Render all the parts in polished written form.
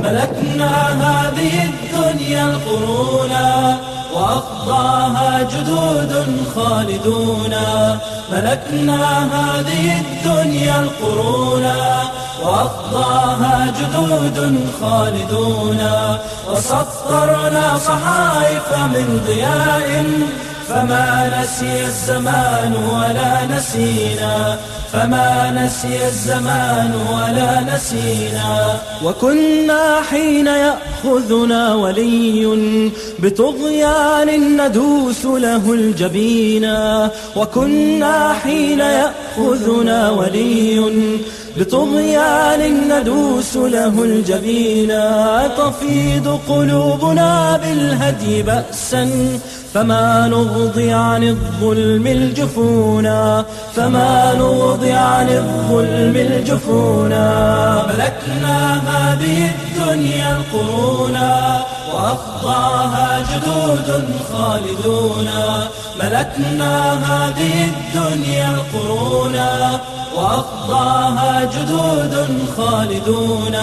ملكنا هذه الدنيا القرونا وأقضاها جدود خالدون. ملكنا هذه الدنيا القرونا وأقضاها جدود خالدون. وسطرنا صحائف من ضياء فما نسي الزمان ولا نسينا، فما نسي الزمان ولا نسينا. وكنا حين يأخذنا ولي بطغيان ندوس له الجبينا، وكنا حين يأخذنا ولي بطغيان ندوس له الجبينا. تفيض قلوبنا بالهدي بأسا فما نغضي عن الظلم الجفونا، فما نغضي عن الظلم الجفونا. ملكنا هذه الدنيا القرونا وأقضاها جدود خالدون. ملكنا هذه الدنيا القرونا وأقضاها جدود خالدون.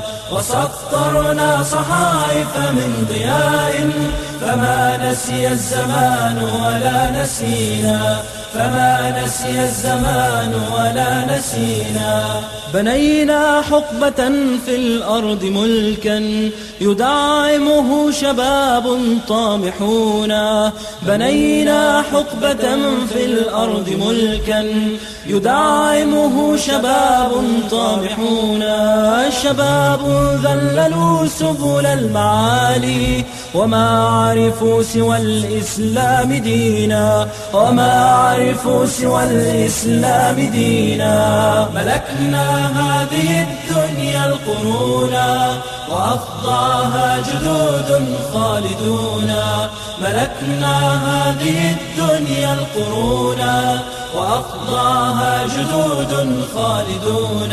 وسطرنا صحائف من ضياء فما نسي الزمان ولا نسينا، فما نسي الزمان ولا نسينا. بنينا حقبة في الأرض ملكا يدعمه شباب طامحون. بنينا حقبة في الأرض ملكا يدعمه شباب طامحون. شباب ذللوا سبل المعالي وما عرفوا سوى الإسلام دينا، وما عرفوا سوى الإسلام دينا. ملكنا هذه الدنيا القرونا وأقضاها جدود خالدون. ملكنا هذه الدنيا القرونا وأقضاها جدود خالدون.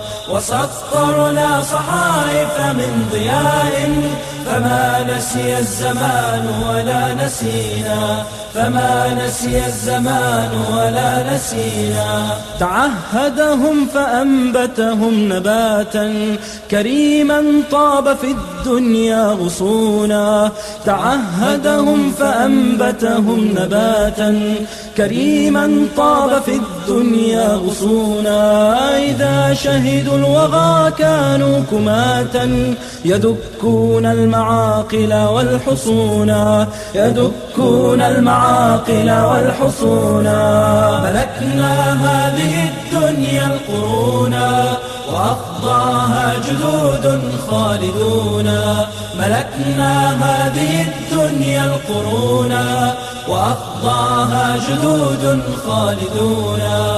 وسطرنا صحائف من ضياء فما نسي الزمان ولا نسينا، فما نسي الزمان ولا نسينا. تعهدهم فأنبتهم نباتا كريما طاب في الدنيا غصونا. تعهدهم فأنبتهم نباتا كريما طاب في الدنيا غصونا. إذا شهدوا الوغى كانوا كماتا يدكون المعاقل والحصونا، يدكون المعاقل والحصونا. ملكنا هذه الدنيا القرونا وأقضاها جدود خالدون. ملكنا هذه الدنيا القرونا وأقضاها جدود خالدون.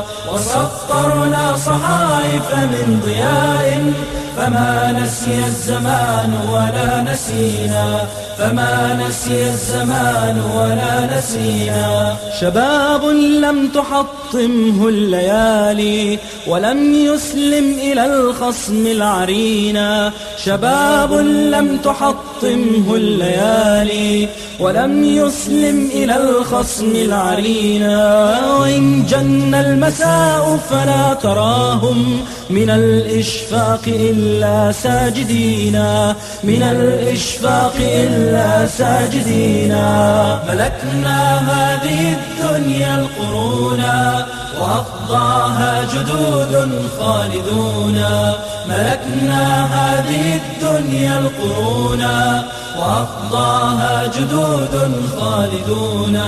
وسطرنا صحائف من ضياء فما نسي الزمان ولا نسينا، فما نسي الزمان ولا نسينا. شباب لم تحطمه الليالي ولم يسلم إلى الخصم العرينا. شباب لم تحطمه الليالي ولم يسلم إلى الخصم العرينا. وإن جن المساء فلا تراهم من الإشفاق إلا ساجدينا، من الإشفاق إلا ساجدينا. ملكنا هذه الدنيا القرونا وأقضاها جدود خالدون. ملكنا هذه الدنيا القرونا وأقضاها جدود خالدون.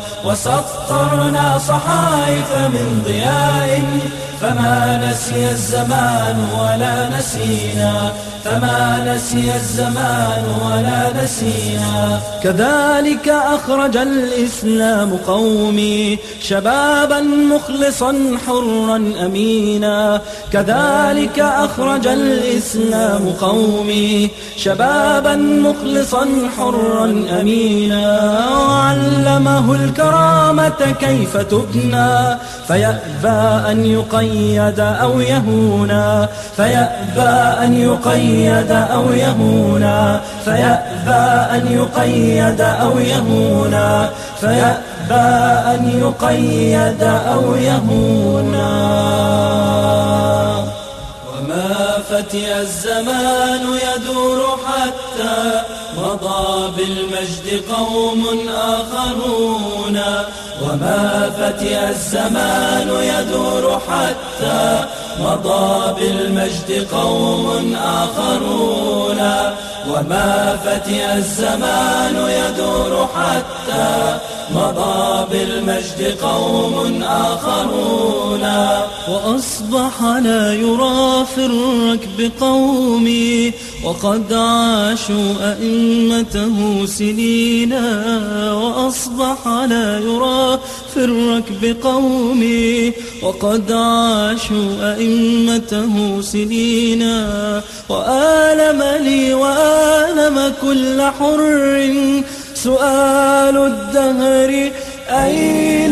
وسطرنا صحائف من ضياء فما نسي الزمان ولا نسينا، فما نسي الزمان ولا نسينا. كذلك أخرج الإسلام قومي شبابا مخلصا حرا أمينا. كذلك أخرج الإسلام قومي شبابا مخلصا حرا أمينا. وعلمه الكرامة كيف تبنى فيأبى أن يقيد أو يهونا، فيأبى أن يقيد أو يهونا، فيأبى أن يقيد أو يهونا، فيأبى أن يقيد أو يهونا. وما فتئ الزمان يدور حتى مضى بالمجد قوم آخرون. وما فتئ الزمان يدور حتى مضى بالمجد قوم آخرون. وما فتئ الزمان يدور حتى مضى بالمجد قوم آخرون. وأصبح لا يرى في الركب قومي وقد عاشوا أئمته سنينا. وأصبح لا يرى في الركب قومي وقد عاشوا أئمته سنينا. وآلم لي وآلم كل حر سؤال الدهر أين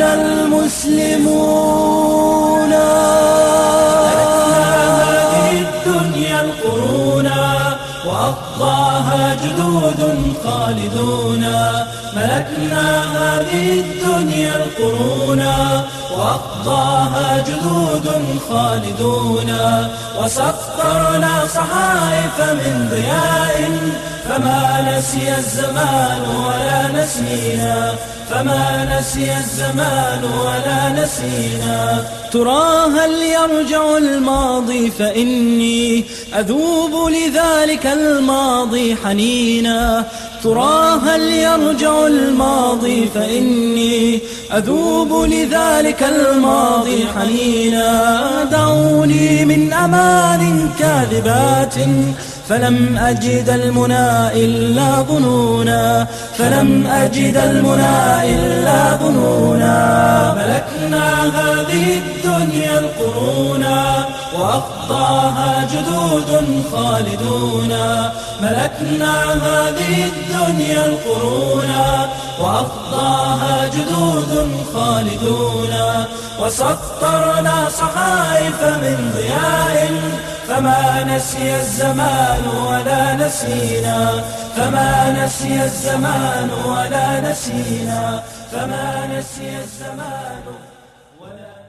المسلمون؟ ملكنا هذه الدنيا القرونا وأقضاها جدود خالدون. ملكنا هذه الدنيا القرونا وأقضاها جدود خالدون. وسطرنا صحائف من ضياء فما نسي الزمان ولا نسينا. فما نسي الزمان ولا نسينا. ترى هل يرجع الماضي فإني أذوب لذلك الماضي حنينا. ترى هل يرجع الماضي فإني أذوب لذلك الماضي حنينا. دعوني من أمان كاذبات فلم أجد المنى إلا ظنونا. فلم أجد المنى إلا ظنونا. ملكنا هذه الدنيا القرونا وأقضاها جدود خالدون. ملكنا هذه الدنيا القرونا وأقضاها جدود خالدون. وسطرنا صحائف من ضياء فما نسي الزمان ولا نسينا. فما نسي الزمان ولا نسينا. فما نسي الزمان ولا